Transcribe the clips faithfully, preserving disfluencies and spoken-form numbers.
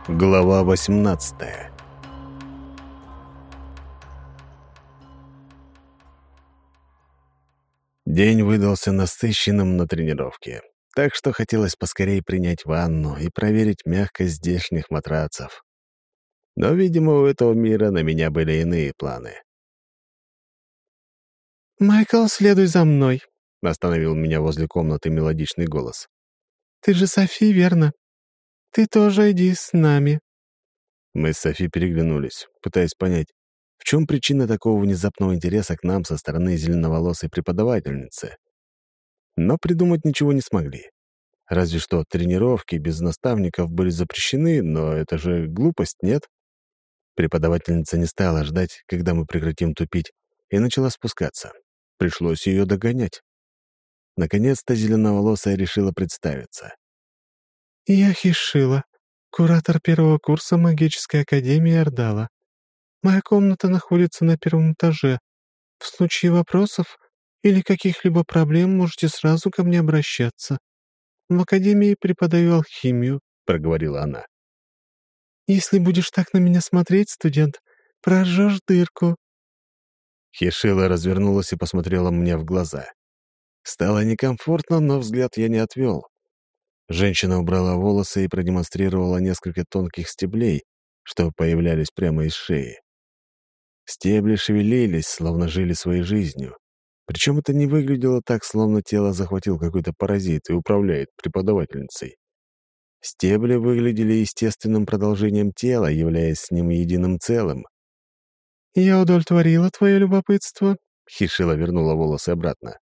Глава восемнадцатая. День выдался насыщенным на тренировке, так что хотелось поскорее принять ванну и проверить мягкость здешних матрацев. Но, видимо, у этого мира на меня были иные планы. «Майкл, следуй за мной», — остановил меня возле комнаты мелодичный голос. «Ты же Софи, верно? Ты тоже иди с нами». Мы с Софи переглянулись, пытаясь понять, в чем причина такого внезапного интереса к нам со стороны зеленоволосой преподавательницы. Но придумать ничего не смогли. Разве что тренировки без наставников были запрещены, но это же глупость, нет? Преподавательница не стала ждать, когда мы прекратим тупить, и начала спускаться. Пришлось ее догонять. Наконец-то зеленоволосая решила представиться. «Я Хишила, куратор первого курса магической академии Ордала. Моя комната находится на первом этаже. В случае вопросов или каких-либо проблем можете сразу ко мне обращаться. В академии преподаю алхимию», — проговорила она. «Если будешь так на меня смотреть, студент, прожжешь дырку». Хишила развернулась и посмотрела мне в глаза. Стало некомфортно, но взгляд я не отвел. Женщина убрала волосы и продемонстрировала несколько тонких стеблей, что появлялись прямо из шеи. Стебли шевелились, словно жили своей жизнью. Причем это не выглядело так, словно тело захватил какой-то паразит и управляет преподавательницей. Стебли выглядели естественным продолжением тела, являясь с ним единым целым. «Я удовлетворила твое любопытство», — Хишила вернула волосы обратно.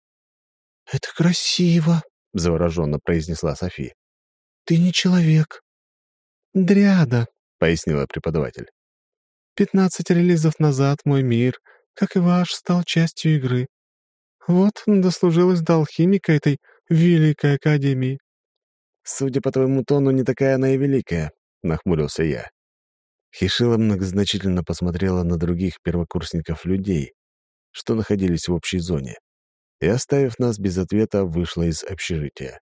«Это красиво», — завороженно произнесла Софи. «Ты не человек». «Дриада», — пояснила преподаватель. «Пятнадцать релизов назад мой мир, как и ваш, стал частью игры. Вот дослужилась до алхимика этой великой академии». «Судя по твоему тону, не такая она и великая», — нахмурился я. Хишила многозначительно посмотрела на других первокурсников людей, что находились в общей зоне, и, оставив нас без ответа, вышла из общежития.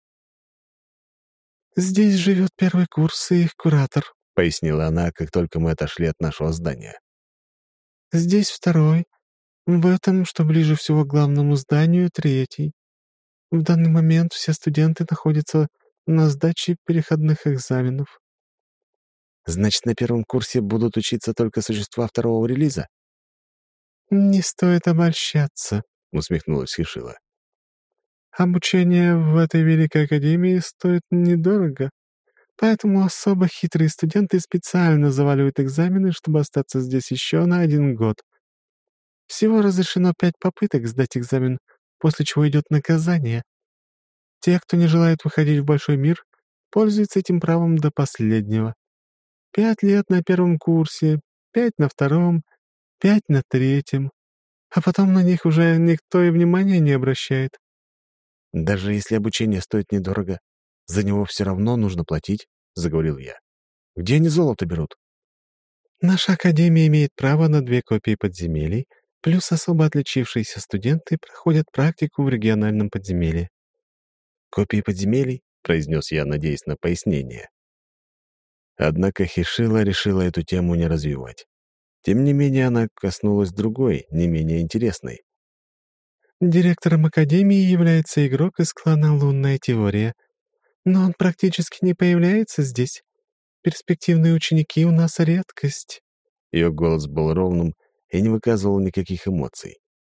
«Здесь живет первый курс и их куратор», — пояснила она, как только мы отошли от нашего здания. «Здесь второй. В этом, что ближе всего к главному зданию, третий. В данный момент все студенты находятся на сдаче переходных экзаменов». «Значит, на первом курсе будут учиться только существа второго релиза?» «Не стоит обольщаться», — усмехнулась Хишила. «Обучение в этой великой академии стоит недорого, поэтому особо хитрые студенты специально заваливают экзамены, чтобы остаться здесь еще на один год. Всего разрешено пять попыток сдать экзамен, после чего идет наказание. Те, кто не желает выходить в большой мир, пользуются этим правом до последнего. Пять лет на первом курсе, пять на втором, пять на третьем, а потом на них уже никто и внимания не обращает». «Даже если обучение стоит недорого, за него все равно нужно платить», — заговорил я. «Где они золото берут?» «Наша академия имеет право на две копии подземелий, плюс особо отличившиеся студенты проходят практику в региональном подземелье». «Копии подземелий?» — произнес я, надеясь на пояснение. Однако Хишила решила эту тему не развивать. Тем не менее, она коснулась другой, не менее интересной. «Директором академии является игрок из клана «Лунная теория», но он практически не появляется здесь. Перспективные ученики у нас редкость». Ее голос был ровным и не выказывал никаких эмоций.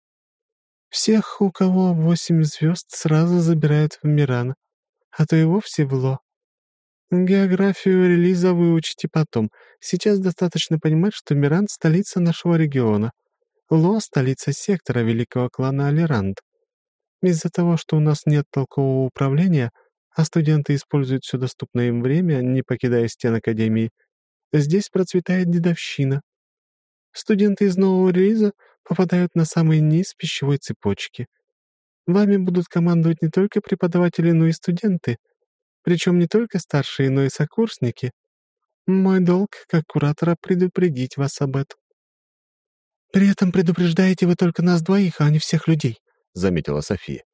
«Всех, у кого восемь звезд, сразу забирают в Миран, а то и вовсе в Ло. Географию релиза выучите потом. Сейчас достаточно понимать, что Миран — столица нашего региона. Ло — столица сектора великого клана Алеранд. Из-за того, что у нас нет толкового управления, а студенты используют все доступное им время, не покидая стен Академии, здесь процветает дедовщина. Студенты из нового релиза попадают на самый низ пищевой цепочки. Вами будут командовать не только преподаватели, но и студенты. Причем не только старшие, но и сокурсники. Мой долг, как куратора, предупредить вас об этом». «При этом предупреждаете вы только нас двоих, а не всех людей», — заметила София.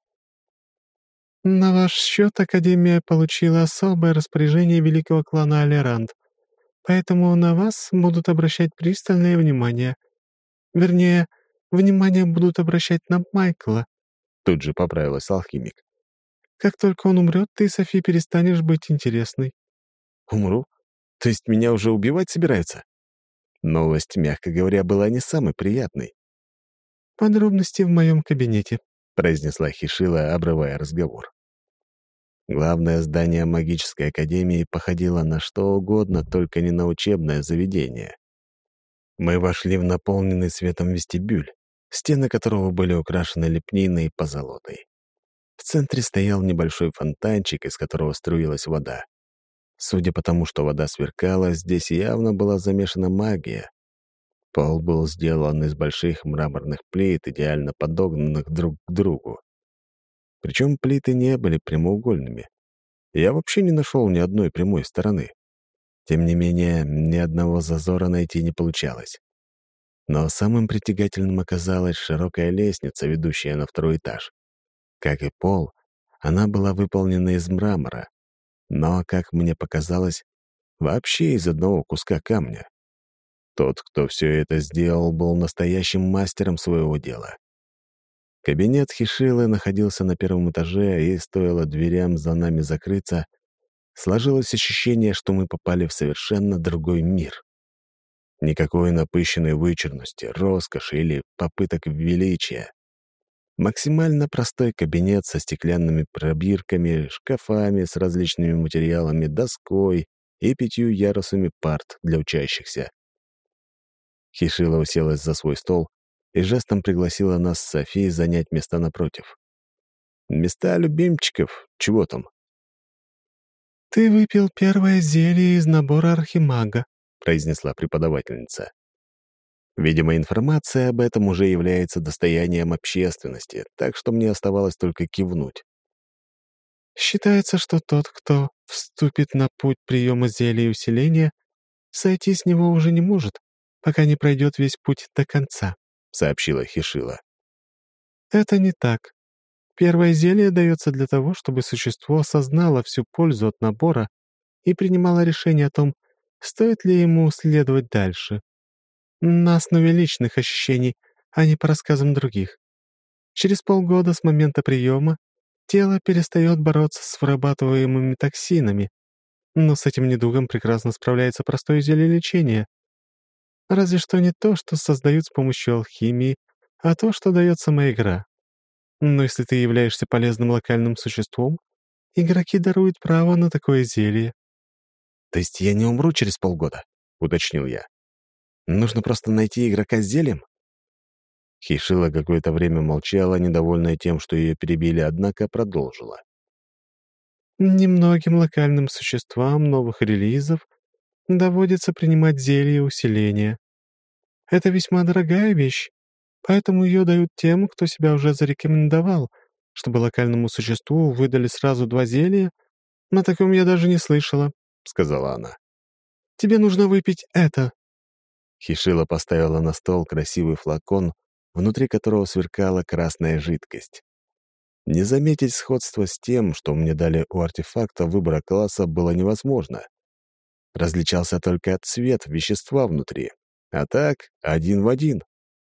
«На ваш счет Академия получила особое распоряжение великого клана Алеранд. поэтому на вас будут обращать пристальное внимание. Вернее, внимание будут обращать на Майкла. Тут же поправилась алхимик. Как только он умрет, ты, Софи, перестанешь быть интересной. Умру? То есть меня уже убивать собираются? Новость, мягко говоря, была не самой приятной. Подробности в моем кабинете», — произнесла Хишила, обрывая разговор. Главное здание магической академии походило на что угодно, только не на учебное заведение. Мы вошли в наполненный светом вестибюль, стены которого были украшены лепниной и позолотой. В центре стоял небольшой фонтанчик, из которого струилась вода. Судя по тому, что вода сверкала, здесь явно была замешана магия. Пол был сделан из больших мраморных плит, идеально подогнанных друг к другу. Причем плиты не были прямоугольными. Я вообще не нашел ни одной прямой стороны. Тем не менее, ни одного зазора найти не получалось. Но самым притягательным оказалась широкая лестница, ведущая на второй этаж. Как и пол, она была выполнена из мрамора, но, как мне показалось, вообще из одного куска камня. Тот, кто все это сделал, был настоящим мастером своего дела. Кабинет Хишилы находился на первом этаже, и стоило дверям за нами закрыться, сложилось ощущение, что мы попали в совершенно другой мир. Никакой напыщенной вычурности, роскоши или попыток величия. Максимально простой кабинет со стеклянными пробирками, шкафами с различными материалами, доской и пятью ярусами парт для учащихся. Хишила уселась за свой стол и жестом пригласила нас с Софией занять места напротив. Места любимчиков, чего там? «Ты выпил первое зелье из набора архимага», — произнесла преподавательница. Видимо, информация об этом уже является достоянием общественности, так что мне оставалось только кивнуть. «Считается, что тот, кто вступит на путь приема зелья усиления, сойти с него уже не может, пока не пройдет весь путь до конца», — сообщила Хишила. «Это не так. Первое зелье дается для того, чтобы существо осознало всю пользу от набора и принимало решение о том, стоит ли ему следовать дальше. На основе личных ощущений, а не по рассказам других. Через полгода с момента приема тело перестает бороться с вырабатываемыми токсинами, но с этим недугом прекрасно справляется простое зелье лечения. Разве что не то, что создают с помощью алхимии, а то, что дает сама игра. Но если ты являешься полезным локальным существом, игроки даруют право на такое зелье». «То есть я не умру через полгода?» — уточнил я. «Нужно просто найти игрока с зельем?» Хишила какое-то время молчала, недовольная тем, что ее перебили, однако продолжила. «Немногим локальным существам новых релизов доводится принимать зелье усиления. Это весьма дорогая вещь, поэтому ее дают тем, кто себя уже зарекомендовал. Чтобы локальному существу выдали сразу два зелья, на таком я даже не слышала», — сказала она. «Тебе нужно выпить это». Хишила поставила на стол красивый флакон, внутри которого сверкала красная жидкость. Не заметить сходства с тем, что мне дали у артефакта выбора класса, было невозможно. Различался только цвет вещества внутри, а так один в один.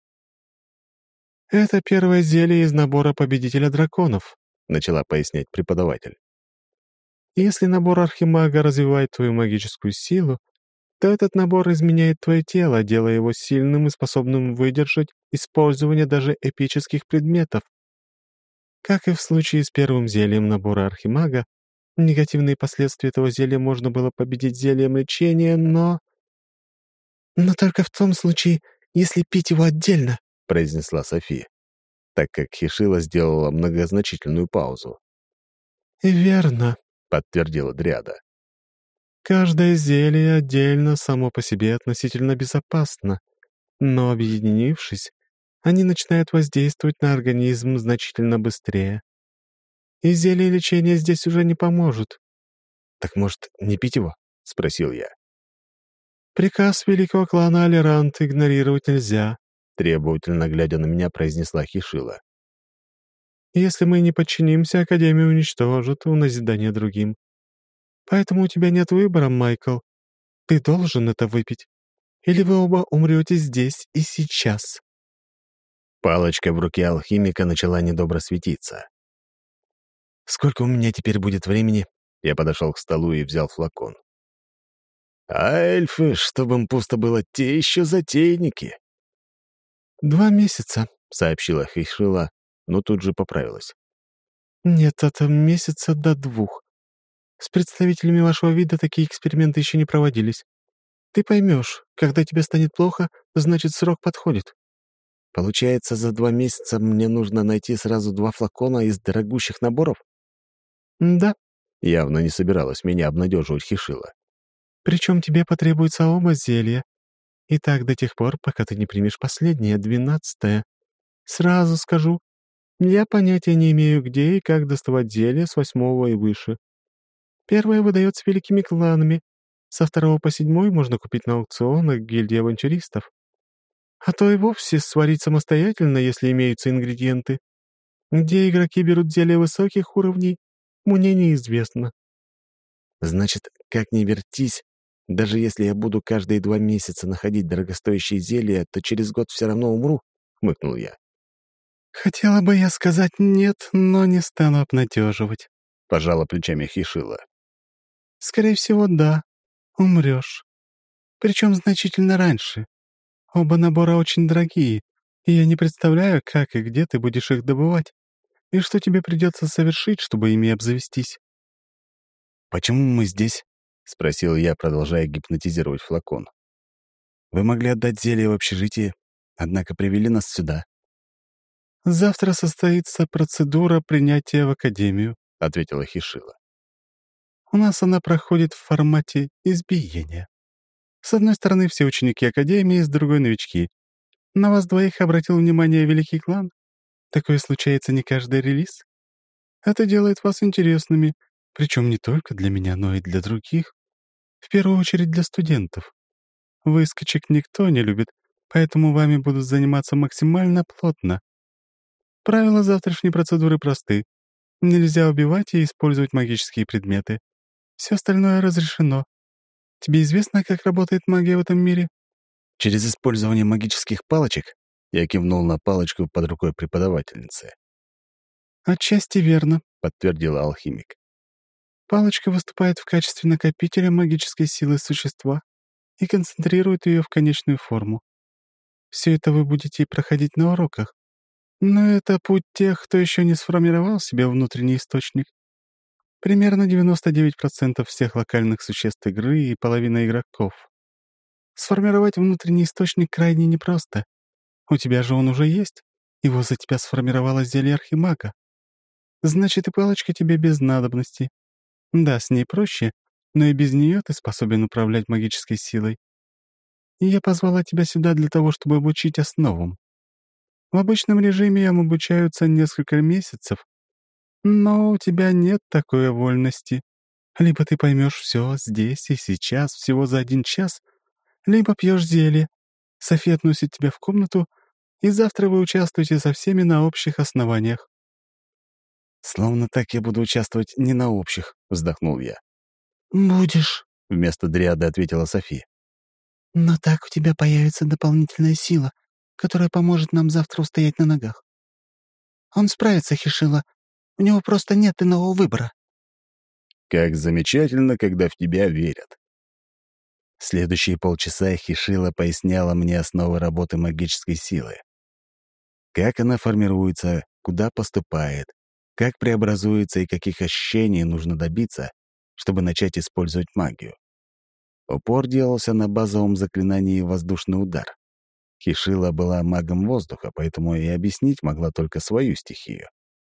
«Это первое зелье из набора победителя драконов», — начала пояснять преподаватель. «Если набор архимага развивает твою магическую силу, то этот набор изменяет твое тело, делая его сильным и способным выдержать использование даже эпических предметов. Как и в случае с первым зельем набора архимага, негативные последствия этого зелья можно было победить зельем лечения, но... «Но только в том случае, если пить его отдельно», — произнесла София, так как Хишила сделала многозначительную паузу. «Верно», — подтвердила Дриада. «Каждое зелье отдельно само по себе относительно безопасно, но, объединившись, они начинают воздействовать на организм значительно быстрее. И зелье лечения здесь уже не поможет». «Так, может, не пить его?» — спросил я. «Приказ великого клана Алерант игнорировать нельзя», — требовательно глядя на меня, произнесла Хишила. «Если мы не подчинимся, Академию уничтожат в назидание другим. Поэтому у тебя нет выбора, Майкл. Ты должен это выпить, или вы оба умрете здесь и сейчас». Палочка в руке алхимика начала недобро светиться. «Сколько у меня теперь будет времени?» Я подошел к столу и взял флакон. «А эльфы, чтобы им пусто было, те еще затейники!» «Два месяца», — сообщила Хейшила, но тут же поправилась. «Нет, от месяца до двух. С представителями вашего вида такие эксперименты еще не проводились. Ты поймешь, когда тебе станет плохо, значит, срок подходит». «Получается, за два месяца мне нужно найти сразу два флакона из дорогущих наборов?» «Да, Явно не собиралась меня обнадеживать Хишила. причем тебе потребуется оба зелья. И так до тех пор, пока ты не примешь последнее, двенадцатое. Сразу скажу, я понятия не имею, где и как доставать зелья с восьмого и выше. Первое выдается великими кланами, со второго по седьмой можно купить на аукционах гильдии авантюристов. А то и вовсе сварить самостоятельно, если имеются ингредиенты. Где игроки берут зелья высоких уровней, мне неизвестно». «Значит, как ни вертись, даже если я буду каждые два месяца находить дорогостоящие зелья, то через год все равно умру?» — хмыкнул я. «Хотела бы я сказать нет, но не стану обнадеживать. — пожала плечами Хишила. Скорее всего, да, умрешь. Причем значительно раньше. Оба набора очень дорогие, и я не представляю, как и где ты будешь их добывать, и что тебе придется совершить, чтобы ими обзавестись». «Почему мы здесь?» — спросил я, продолжая гипнотизировать флакон. «Вы могли отдать зелье в общежитие, однако привели нас сюда». «Завтра состоится процедура принятия в академию», — ответила Хишила. «У нас она проходит в формате избиения. С одной стороны, все ученики академии, с другой — новички. На вас двоих обратил внимание великий клан. Такое случается не каждый релиз. Это делает вас интересными, причем не только для меня, но и для других. В первую очередь для студентов. Выскочек никто не любит, поэтому вами будут заниматься максимально плотно. Правила завтрашней процедуры просты. Нельзя убивать и использовать магические предметы. Все остальное разрешено. Тебе известно, как работает магия в этом мире?» «Через использование магических палочек?» — я кивнул на палочку под рукой преподавательницы. «Отчасти верно», — подтвердила алхимик. «Палочка выступает в качестве накопителя магической силы существа и концентрирует ее в конечную форму. Все это вы будете проходить на уроках. Но это путь тех, кто еще не сформировал себе внутренний источник. Примерно девяносто девять процентов всех локальных существ игры и половина игроков. Сформировать внутренний источник крайне непросто. У тебя же он уже есть. Его за тебя сформировало зелье архимага. Значит, и палочка тебе без надобности. Да, с ней проще, но и без нее ты способен управлять магической силой. И я позвала тебя сюда для того, чтобы обучить основам. В обычном режиме им обучаются несколько месяцев, но у тебя нет такой вольности. Либо ты поймешь все здесь и сейчас, всего за один час, либо пьешь зелье. София относит тебя в комнату, и завтра вы участвуете со всеми на общих основаниях». «Словно так я буду участвовать не на общих», — вздохнул я. «Будешь», — вместо дриады ответила София. «но так у тебя появится дополнительная сила, которая поможет нам завтра устоять на ногах. Он справится, Хишила. У него просто нет иного выбора». «Как замечательно, когда в тебя верят». Следующие полчаса Хишила поясняла мне основы работы магической силы. Как она формируется, куда поступает, как преобразуется и каких ощущений нужно добиться, чтобы начать использовать магию. Упор делался на базовом заклинании «Воздушный удар». Хишила была магом воздуха, поэтому и объяснить могла только свою стихию.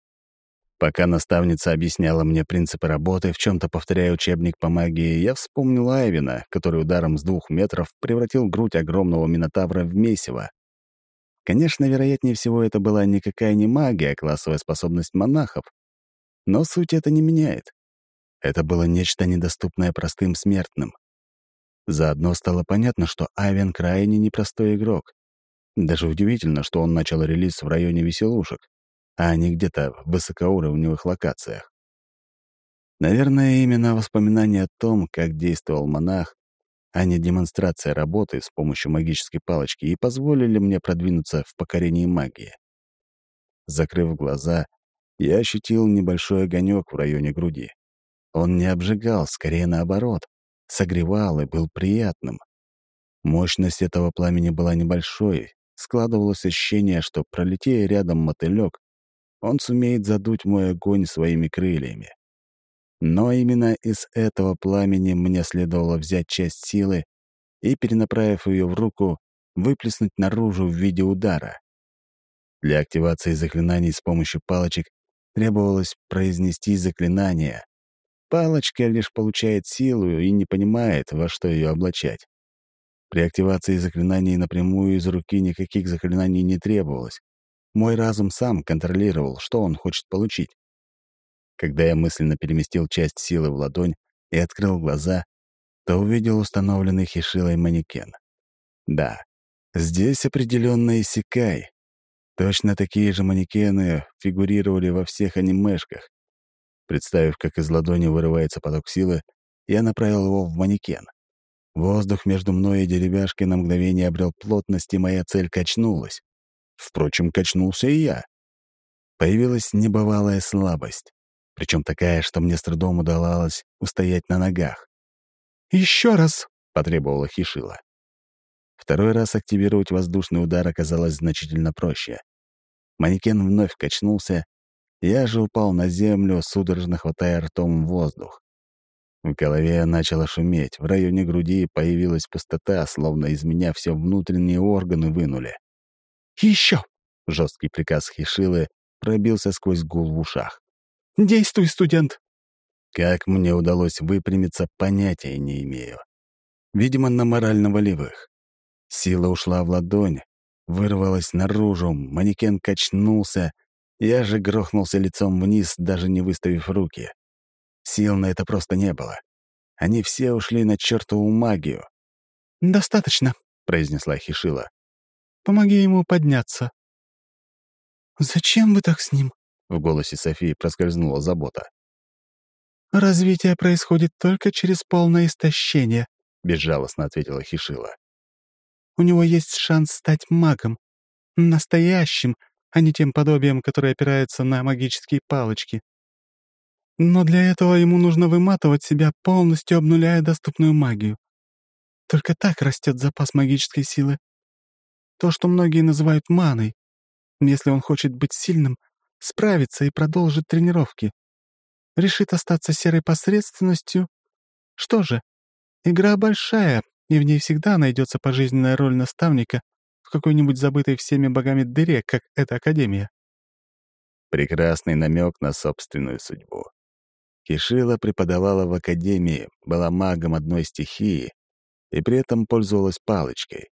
Пока наставница объясняла мне принципы работы, в чем-то повторяя учебник по магии, я вспомнил Айвена, который ударом с двух метров превратил грудь огромного минотавра в месиво. Конечно, вероятнее всего, это была никакая не магия, а классовая способность монахов. Но суть это не меняет. Это было нечто недоступное простым смертным. Заодно стало понятно, что Айвен крайне непростой игрок. Даже удивительно, что он начал релиз в районе веселушек, а не где-то в высокоуровневых локациях. Наверное, именно воспоминание о том, как действовал монах, а не демонстрация работы с помощью магической палочки, и позволили мне продвинуться в покорении магии. Закрыв глаза, я ощутил небольшой огонек в районе груди. Он не обжигал, скорее наоборот, согревал и был приятным. Мощность этого пламени была небольшой, складывалось ощущение, что, пролетея рядом мотылёк, он сумеет задуть мой огонь своими крыльями. Но именно из этого пламени мне следовало взять часть силы и, перенаправив ее в руку, выплеснуть наружу в виде удара. Для активации заклинаний с помощью палочек требовалось произнести заклинание. Палочка лишь получает силу и не понимает, во что ее облачать. При активации заклинаний напрямую из руки никаких заклинаний не требовалось. Мой разум сам контролировал, что он хочет получить. Когда я мысленно переместил часть силы в ладонь и открыл глаза, то увидел установленный Хишилой манекен. Да, здесь определенно иссякай. Точно такие же манекены фигурировали во всех анимешках. Представив, как из ладони вырывается поток силы, я направил его в манекен. Воздух между мной и деревяшкой на мгновение обрел плотность, и моя цель качнулась. Впрочем, качнулся и я. Появилась небывалая слабость, причем такая, что мне с трудом удавалось устоять на ногах. «Еще раз!» — потребовала Хишила. Второй раз активировать воздушный удар оказалось значительно проще. Манекен вновь качнулся, я же упал на землю, судорожно хватая ртом воздух. В голове начало шуметь, в районе груди появилась пустота, словно из меня все внутренние органы вынули. «Еще!» — жесткий приказ Хишилы пробился сквозь гул в ушах. «Действуй, студент!» Как мне удалось выпрямиться, понятия не имею. Видимо, на морально-волевых. Сила ушла в ладонь, вырвалась наружу, манекен качнулся, я же грохнулся лицом вниз, даже не выставив руки. Сил на это просто не было. Они все ушли на чертову магию. «Достаточно», — произнесла Хишила. «Помоги ему подняться». «Зачем вы так с ним?» — в голосе Софии проскользнула забота. «Развитие происходит только через полное истощение», — безжалостно ответила Хишила. «У него есть шанс стать магом. Настоящим, а не тем подобием, которое опирается на магические палочки. Но для этого ему нужно выматывать себя, полностью обнуляя доступную магию. Только так растет запас магической силы. То, что многие называют маной. Если он хочет быть сильным, справится и продолжит тренировки. Решит остаться серой посредственностью. Что же, игра большая, и в ней всегда найдется пожизненная роль наставника в какой-нибудь забытой всеми богами дыре, как эта академия». Прекрасный намек на собственную судьбу. Хишила преподавала в академии, была магом одной стихии и при этом пользовалась палочкой.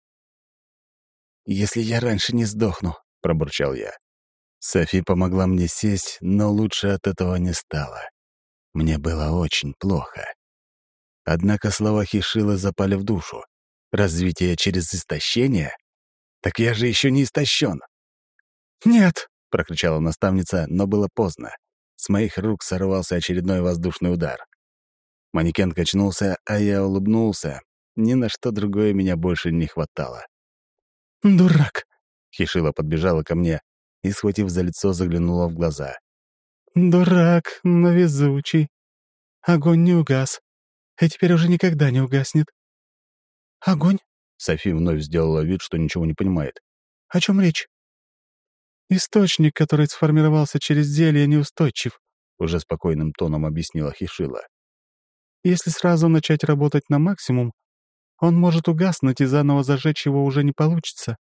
«Если я раньше не сдохну», — пробурчал я. Софи помогла мне сесть, но лучше от этого не стало. Мне было очень плохо. Однако слова Хишилы запали в душу. Развитие через истощение? Так я же еще не истощен. «Нет!» — прокричала наставница, но было поздно. С моих рук сорвался очередной воздушный удар. Манекен качнулся, а я улыбнулся. Ни на что другое меня больше не хватало. «Дурак!» — Хишила подбежала ко мне и, схватив за лицо, заглянула в глаза. «Дурак, но везучий. Огонь не угас, и теперь уже никогда не угаснет». «Огонь?» — Софи вновь сделала вид, что ничего не понимает. «О чем речь?» «Источник, который сформировался через зелье, неустойчив», — уже спокойным тоном объяснила Хишила. «Если сразу начать работать на максимум, он может угаснуть, и заново зажечь его уже не получится.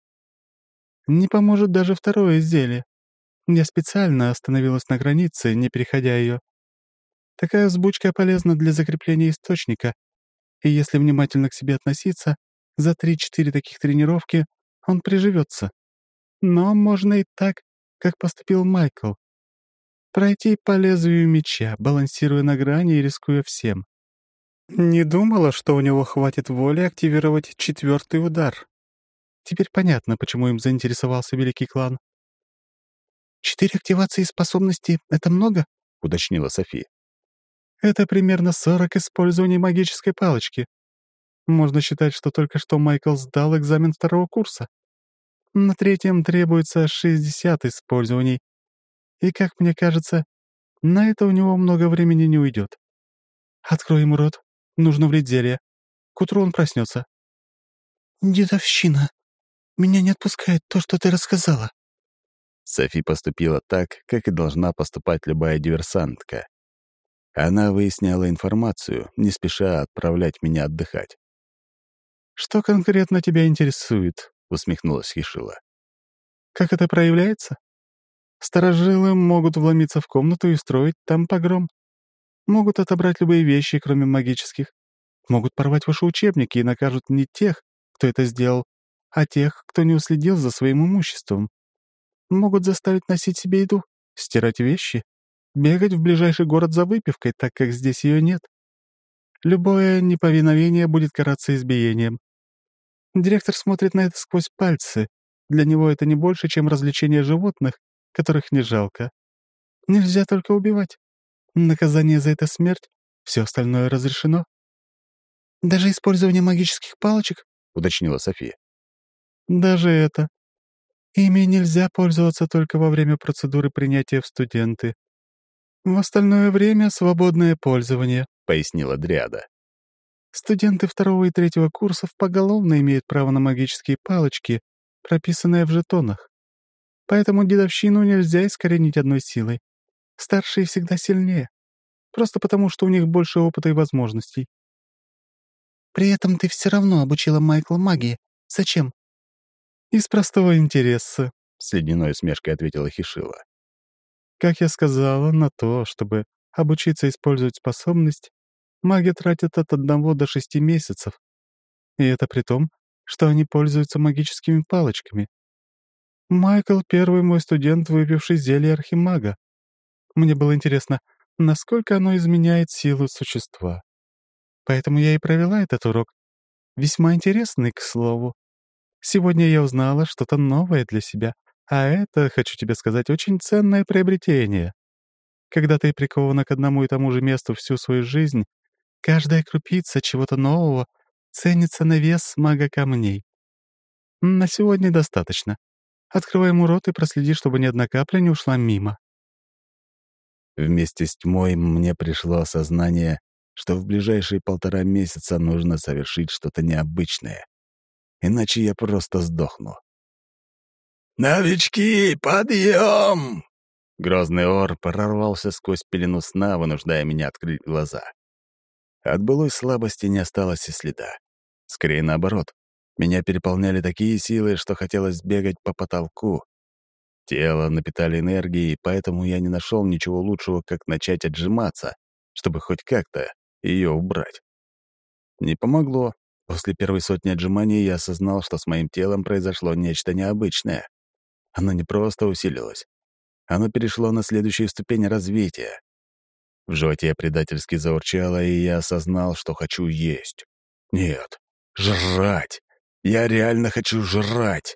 Не поможет даже второе зелье. Я специально остановилась на границе, не переходя ее. Такая взбучка полезна для закрепления источника, и если внимательно к себе относиться, за три-четыре таких тренировки он приживется. Но можно и так, как поступил Майкл. Пройти по лезвию меча, балансируя на грани и рискуя всем. Не думала, что у него хватит воли активировать четвертый удар. Теперь понятно, почему им заинтересовался Великий Клан. «Четыре активации способностей — это много?» — уточнила София. «Это примерно сорок использований магической палочки. Можно считать, что только что Майкл сдал экзамен второго курса. На третьем требуется шестьдесят использований. И, как мне кажется, на это у него много времени не уйдет. Открой ему рот. Нужно влить зелье. К утру он проснется. «Дедовщина. Меня не отпускает то, что ты рассказала». Софи поступила так, как и должна поступать любая диверсантка. Она выясняла информацию, не спеша отправлять меня отдыхать. «Что конкретно тебя интересует?» — усмехнулась Хишила. «Как это проявляется? Старожилы могут вломиться в комнату и устроить там погром. Могут отобрать любые вещи, кроме магических. Могут порвать ваши учебники и накажут не тех, кто это сделал, а тех, кто не уследил за своим имуществом. Могут заставить носить себе еду, стирать вещи, бегать в ближайший город за выпивкой, так как здесь ее нет. Любое неповиновение будет караться избиением. Директор смотрит на это сквозь пальцы. Для него это не больше, чем развлечение животных, которых не жалко. Нельзя только убивать. Наказание за это — смерть, все остальное разрешено. «Даже использование магических палочек?» — уточнила София. «Даже это. Ими нельзя пользоваться только во время процедуры принятия в студенты. В остальное время — свободное пользование», — пояснила Дриада. «Студенты второго и третьего курсов поголовно имеют право на магические палочки, прописанные в жетонах. Поэтому дедовщину нельзя искоренить одной силой. Старшие всегда сильнее. Просто потому, что у них больше опыта и возможностей». «При этом ты все равно обучила Майкла магии. Зачем?» «Из простого интереса», — с ледяной усмешкой ответила Хишила. «Как я сказала, на то, чтобы обучиться использовать способность, маги тратят от одного до шести месяцев. И это при том, что они пользуются магическими палочками. Майкл — первый мой студент, выпивший зелье архимага. Мне было интересно, насколько оно изменяет силу существа. Поэтому я и провела этот урок. Весьма интересный, к слову. Сегодня я узнала что-то новое для себя, а это, хочу тебе сказать, очень ценное приобретение. Когда ты прикована к одному и тому же месту всю свою жизнь, каждая крупица чего-то нового ценится на вес мага камней. На сегодня достаточно. Открывай ему рот и проследи, чтобы ни одна капля не ушла мимо». Вместе с тьмой мне пришло осознание, что в ближайшие полтора месяца нужно совершить что-то необычное. Иначе я просто сдохну. «Новички, подъем!» Грозный ор прорвался сквозь пелену сна, вынуждая меня открыть глаза. От былой слабости не осталось и следа. Скорее наоборот. Меня переполняли такие силы, что хотелось бегать по потолку. Тело напитали энергией, поэтому я не нашел ничего лучшего, как начать отжиматься, чтобы хоть как-то ее убрать. Не помогло. После первой сотни отжиманий я осознал, что с моим телом произошло нечто необычное. Оно не просто усилилось. Оно перешло на следующую ступень развития. В животе предательски заурчало, и я осознал, что хочу есть. Нет, жрать. Я реально хочу жрать.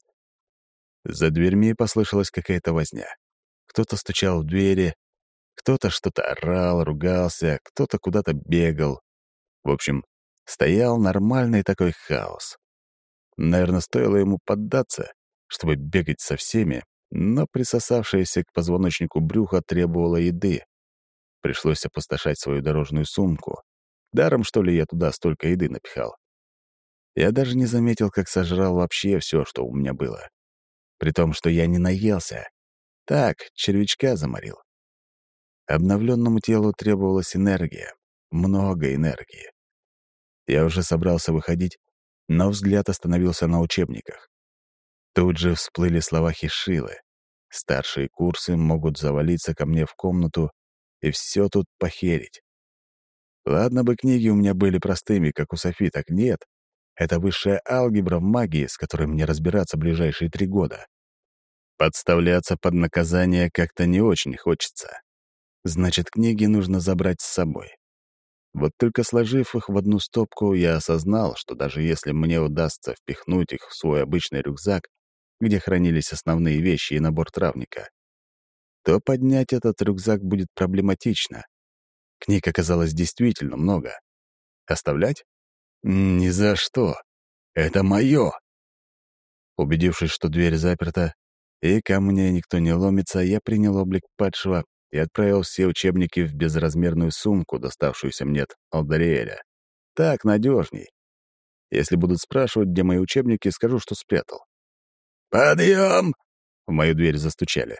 За дверьми послышалась какая-то возня. Кто-то стучал в двери, кто-то что-то орал, ругался, кто-то куда-то бегал. В общем, стоял нормальный такой хаос. Наверное, стоило ему поддаться, чтобы бегать со всеми, но присосавшееся к позвоночнику брюхо требовало еды. Пришлось опустошать свою дорожную сумку. Даром, что ли, я туда столько еды напихал. Я даже не заметил, как сожрал вообще все, что у меня было. При том, что я не наелся. Так, червячка заморил. Обновленному телу требовалась энергия. Много энергии. Я уже собрался выходить, но взгляд остановился на учебниках. Тут же всплыли слова Хишилы. Старшие курсы могут завалиться ко мне в комнату и все тут похерить. Ладно бы книги у меня были простыми, как у Софи, так нет. Это высшая алгебра в магии, с которой мне разбираться ближайшие три года. Подставляться под наказание как-то не очень хочется. Значит, книги нужно забрать с собой. Вот только сложив их в одну стопку, я осознал, что даже если мне удастся впихнуть их в свой обычный рюкзак, где хранились основные вещи и набор травника, то поднять этот рюкзак будет проблематично. Книг оказалось действительно много. Оставлять? «Ни за что! Это мое!» Убедившись, что дверь заперта и ко мне никто не ломится, я принял облик падшего и отправил все учебники в безразмерную сумку, доставшуюся мне от Алдариэля. Так надежней. Если будут спрашивать, где мои учебники, скажу, что спрятал. «Подъем!» В мою дверь застучали.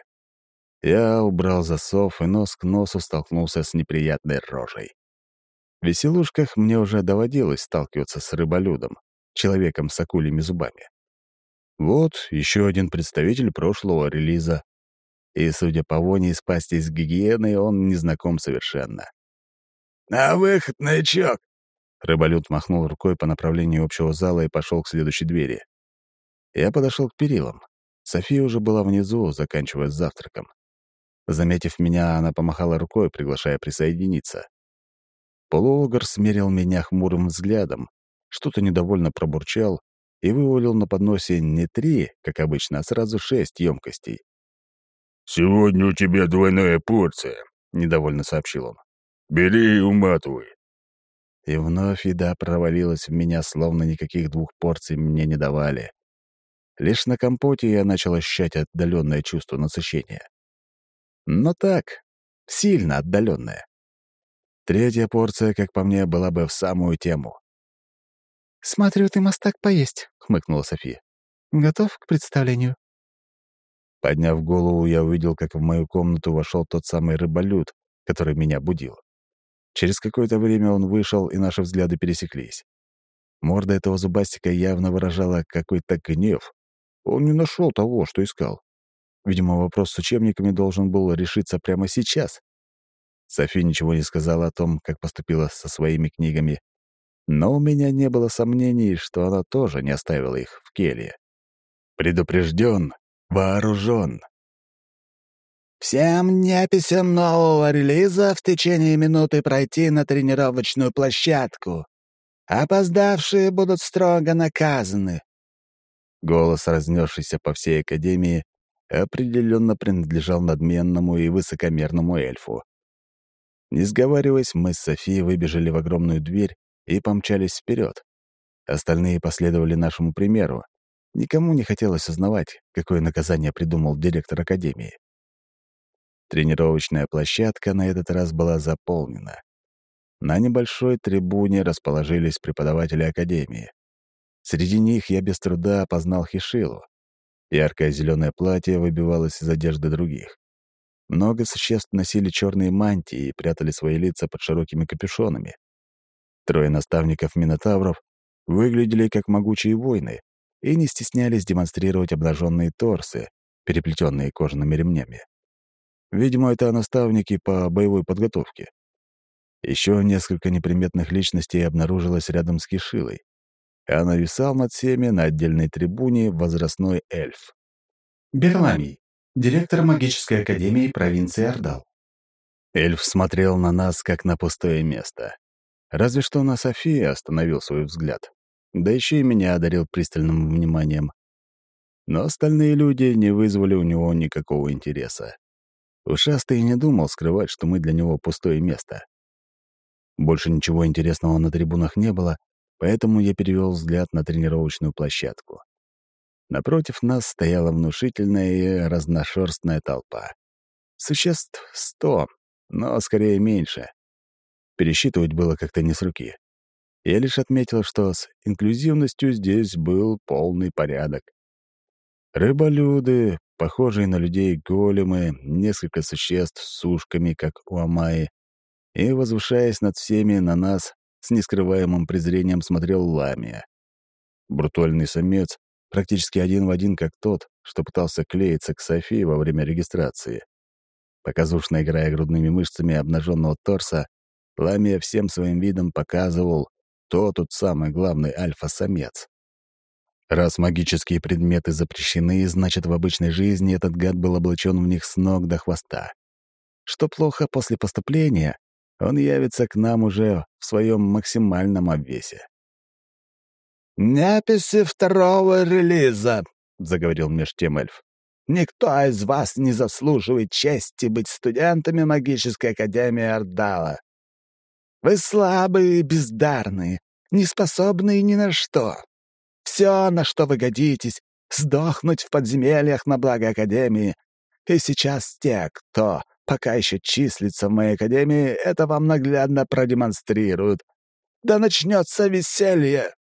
Я убрал засов и нос к носу столкнулся с неприятной рожей. В веселушках мне уже доводилось сталкиваться с рыболюдом, человеком с акульими зубами. Вот еще один представитель прошлого релиза. И, судя по воне из пасти с гигиеной, он не знаком совершенно. «На выход, новичок!» Рыболюд махнул рукой по направлению общего зала и пошел к следующей двери. Я подошел к перилам. София уже была внизу, заканчивая с завтраком. Заметив меня, она помахала рукой, приглашая присоединиться. Полуогр смерил меня хмурым взглядом, что-то недовольно пробурчал и вывалил на подносе не три, как обычно, а сразу шесть емкостей. «Сегодня у тебя двойная порция», — недовольно сообщил он. «Бери и уматывай». И вновь еда провалилась в меня, словно никаких двух порций мне не давали. Лишь на компоте я начал ощущать отдаленное чувство насыщения. Но так, сильно отдаленное. Третья порция, как по мне, была бы в самую тему. «Смотрю, ты мастак поесть», — хмыкнула София. «Готов к представлению?» Подняв голову, я увидел, как в мою комнату вошел тот самый рыболюд, который меня будил. Через какое-то время он вышел, и наши взгляды пересеклись. Морда этого зубастика явно выражала какой-то гнев. Он не нашел того, что искал. Видимо, вопрос с учебниками должен был решиться прямо сейчас. Софи ничего не сказала о том, как поступила со своими книгами, но у меня не было сомнений, что она тоже не оставила их в келье. Предупрежден, вооружен. «Всем неписям нового релиза в течение минуты пройти на тренировочную площадку. Опоздавшие будут строго наказаны». Голос, разнесшийся по всей академии, определенно принадлежал надменному и высокомерному эльфу. Не сговариваясь, мы с Софией выбежали в огромную дверь и помчались вперед. Остальные последовали нашему примеру. Никому не хотелось узнавать, какое наказание придумал директор академии. Тренировочная площадка на этот раз была заполнена. На небольшой трибуне расположились преподаватели академии. Среди них я без труда опознал Хишилу. Яркое зеленое платье выбивалось из одежды других. Много существ носили черные мантии и прятали свои лица под широкими капюшонами. Трое наставников-минотавров выглядели как могучие воины и не стеснялись демонстрировать обнаженные торсы, переплетенные кожаными ремнями. Видимо, это наставники по боевой подготовке. Еще несколько неприметных личностей обнаружилось рядом с Хишилой, а нависал над всеми на отдельной трибуне возрастной эльф. Берламий, директор магической академии провинции Ордал. Эльф смотрел на нас, как на пустое место. Разве что на Софию остановил свой взгляд. Да еще и меня одарил пристальным вниманием. Но остальные люди не вызвали у него никакого интереса. Ушастый не думал скрывать, что мы для него пустое место. Больше ничего интересного на трибунах не было, поэтому я перевел взгляд на тренировочную площадку. Напротив нас стояла внушительная и разношерстная толпа. Существ сто, но скорее меньше. Пересчитывать было как-то не с руки. Я лишь отметил, что с инклюзивностью здесь был полный порядок. Рыболюды, похожие на людей големы, несколько существ с ушками, как у Амаи, и, возвышаясь над всеми, на нас с нескрываемым презрением смотрел Ламия. Брутальный самец, практически один в один, как тот, что пытался клеиться к Софии во время регистрации. Показушно играя грудными мышцами обнаженного торса, Ламия всем своим видом показывал, кто тут самый главный альфа-самец. Раз магические предметы запрещены, значит, в обычной жизни этот гад был облачен в них с ног до хвоста. Что плохо, после поступления он явится к нам уже в своем максимальном обвесе. «Неписи второго релиза», — заговорил меж тем эльф. «Никто из вас не заслуживает чести быть студентами магической академии Ордала. Вы слабые и бездарные, неспособные ни на что. Все, на что вы годитесь, сдохнуть в подземельях на благо Академии. И сейчас те, кто пока еще числится в моей Академии, это вам наглядно продемонстрируют. Да начнется веселье!»